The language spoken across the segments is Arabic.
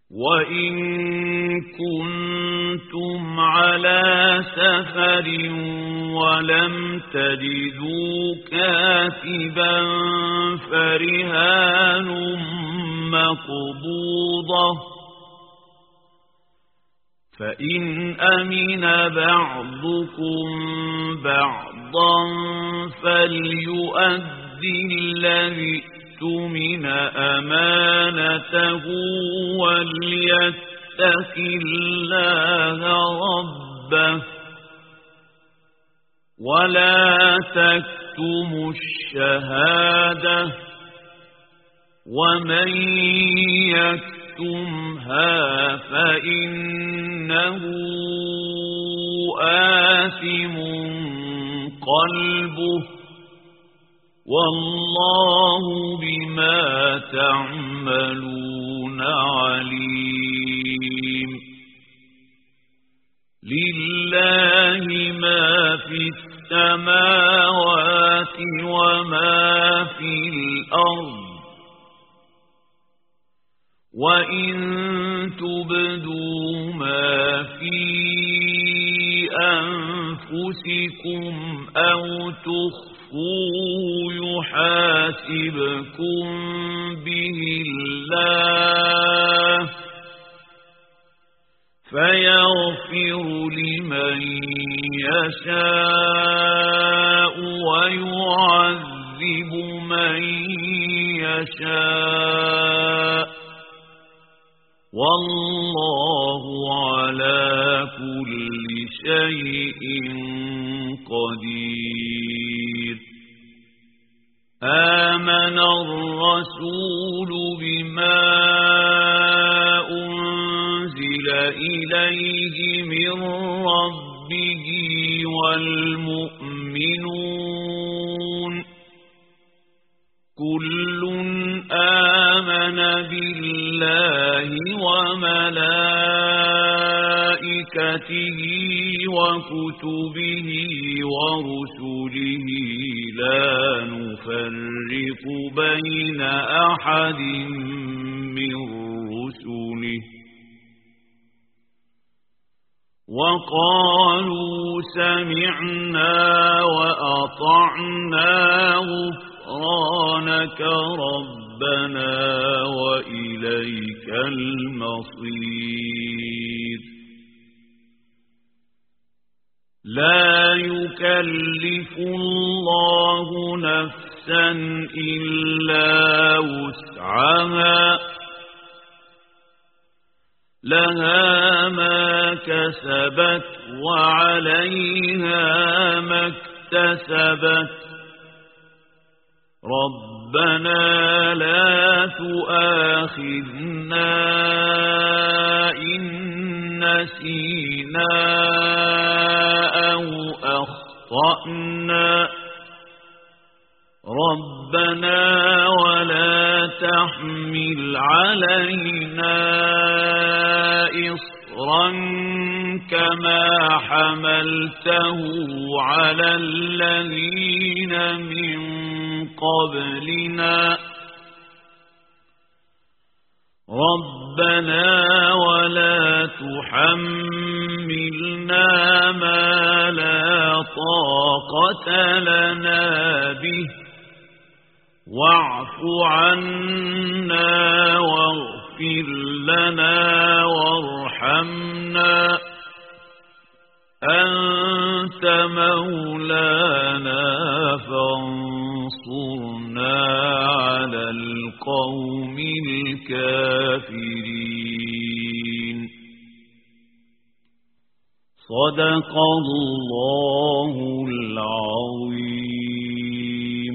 وإن كنتم على سفر ولم تجدوا كاتبا فرهان مقبوضة فإن أمن بعضكم بعضا فليؤدي الذي اؤتمن أمانته وليتق الله ربه ولا تكتموا الشهادة ومن يكتمها فإنه آثم قلبه والله بما تعملون عليم لله ما في السماوات وما في الأرض وإن تبدوا ما في أنفسكم أو تخفوه يحاسبكم به الله فيغفر لمن يشاء ويعذب من يشاء والله على كل شيء قدير آمن الرسول بما أنزل إليه من ربه والمؤمنون كل آمن بالله وملائكته وكتبه ورسله لا نفرق بين أحد من رسله وقالوا سمعنا وأطعنا غفرانك ربنا وإليك المصير لا يكلف الله نفسا إلا وسعها لها ما كسبت وعليها ما اكتسبت ربنا لا تؤاخذنا إن نسينا أو أخطأنا ربنا ولا تحمل علينا إصرا كما حملته على الذين من قبلنا ربنا ولا تحملنا ما لا طاقة لنا به واعف عنا واغفر لنا وارحمنا أنت مولانا فانصرنا على القوم الكافرين صدق الله العظيم.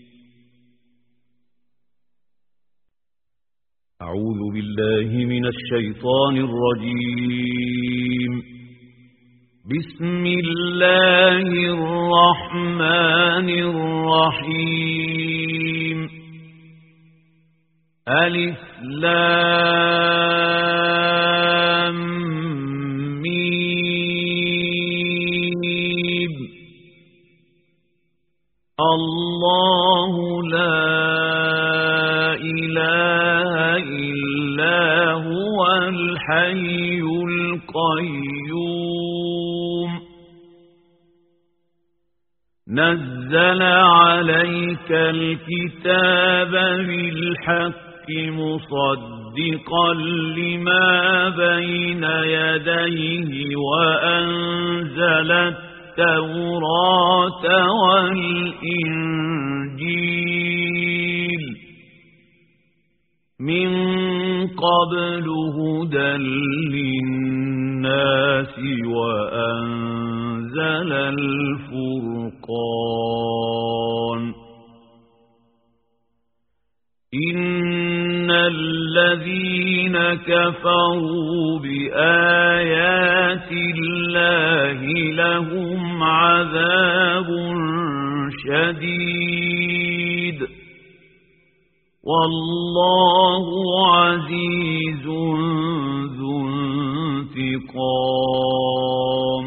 أعوذ بالله من الشيطان الرجيم. بسم الله الرحمن الرحيم. ألف لام ميم. الله لا إله إلا هو الحي القيوم نزل عليك الكتاب بالحق مصدقا لما بين يديه وأنزل التوراة والإنجيل من قبل هدى للناس وأنزل الفرقان إن الذين كفروا بآيات الله لهم عذاب شديد والله عزيز ذو انتقام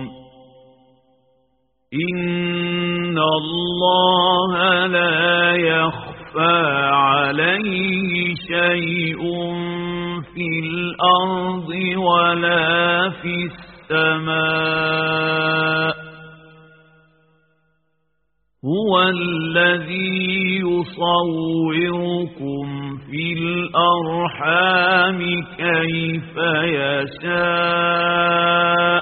إن الله لا يخفى عليه شيء في الأرض ولا في السماء هو الذي يصوركم في الأرحام كيف يشاء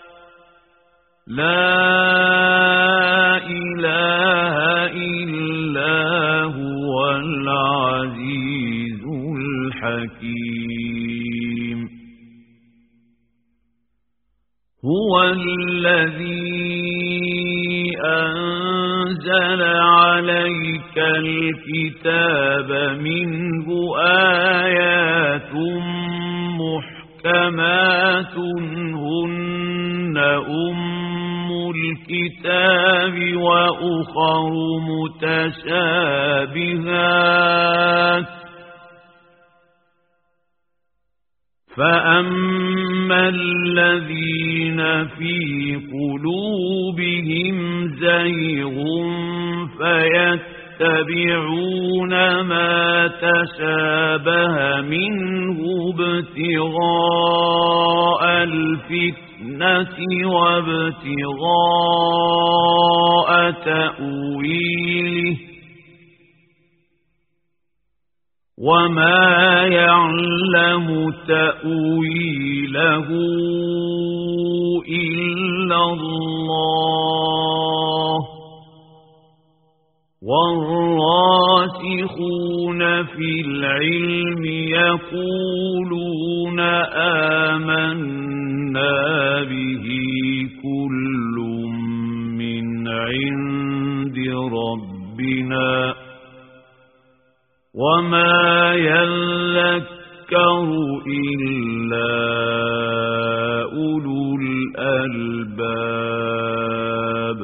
لا إله إلا هو العزيز الحكيم هو الذي أنزل عليك الكتاب منه آيات محكمات هن أم الكتاب وأخر متشابهات فأما الذين في قلوبهم زيغ فيتبعون ما تشابه منه ابتغاء الفتنة وابتغاء تأويله وما يعلم تأويله إلا الله والراسخون في العلم يقولون آمنا به كل من عند ربنا وما يذكر إلا أولو الألباب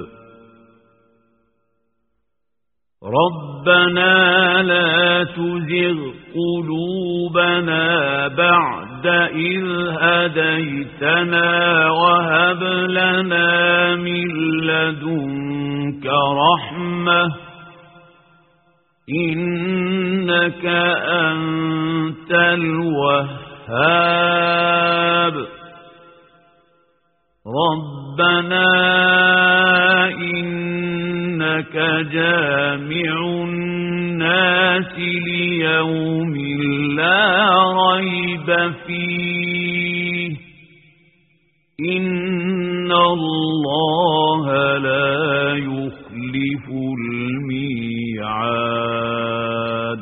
ربنا لا تزغ قلوبنا بعد إذ هديتنا وهب لنا من لدنك رحمة إنك أنت الوهاب ربنا إنك جامع الناس ليوم لا ريب فيه إن الله لا يخلف الميعاد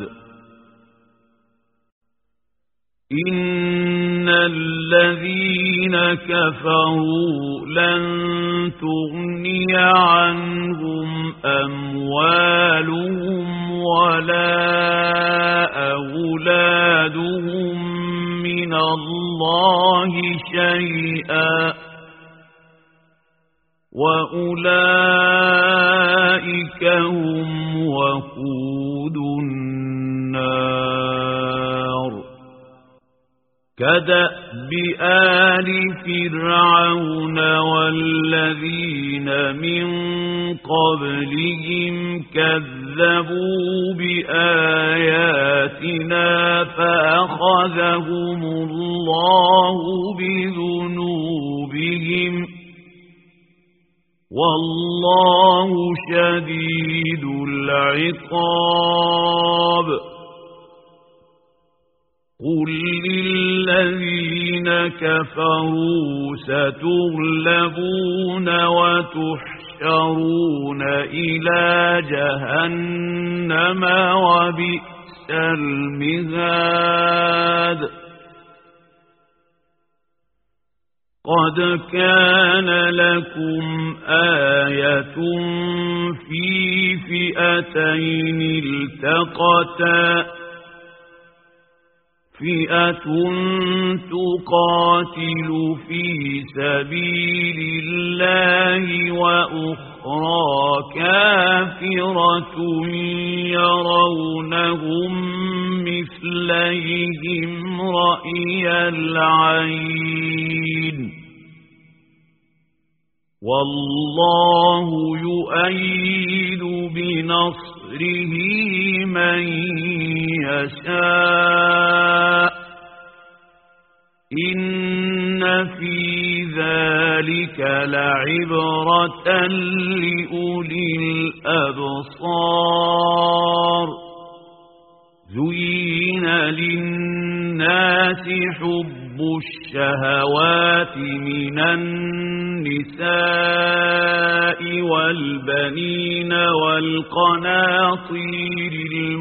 إن الذين كفروا لن تغني عنهم أموالهم ولا أولادهم من الله شيئا وأولئك هم وقود النار كدأب آل فرعون والذين من قبلهم كذبوا بآياتنا فأخذهم الله بذنوبهم والله شديد العقاب قل للذين كفروا ستغلبون وتحشرون إلى جهنم وبئس المهاد قد كان لكم آية في فئتين التقتا فئة تقاتل في سبيل الله وأخرى كافرة يرونهم مثليهم رأي العين والله يؤيد بنصره من يشاء إن في ذلك لعبرة لأولي الأبصار زين للناس حب الشهوات من النساء والبنين والقناطير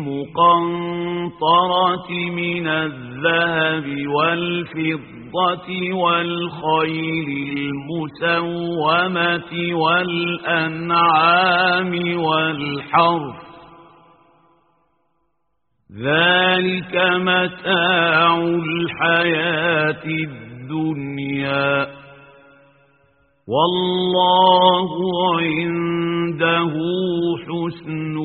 المقنطرة من الذهب والفضة والخيل المسومة والأنعام والحرث ذلك متاع الحياة الدنيا والله عنده حسن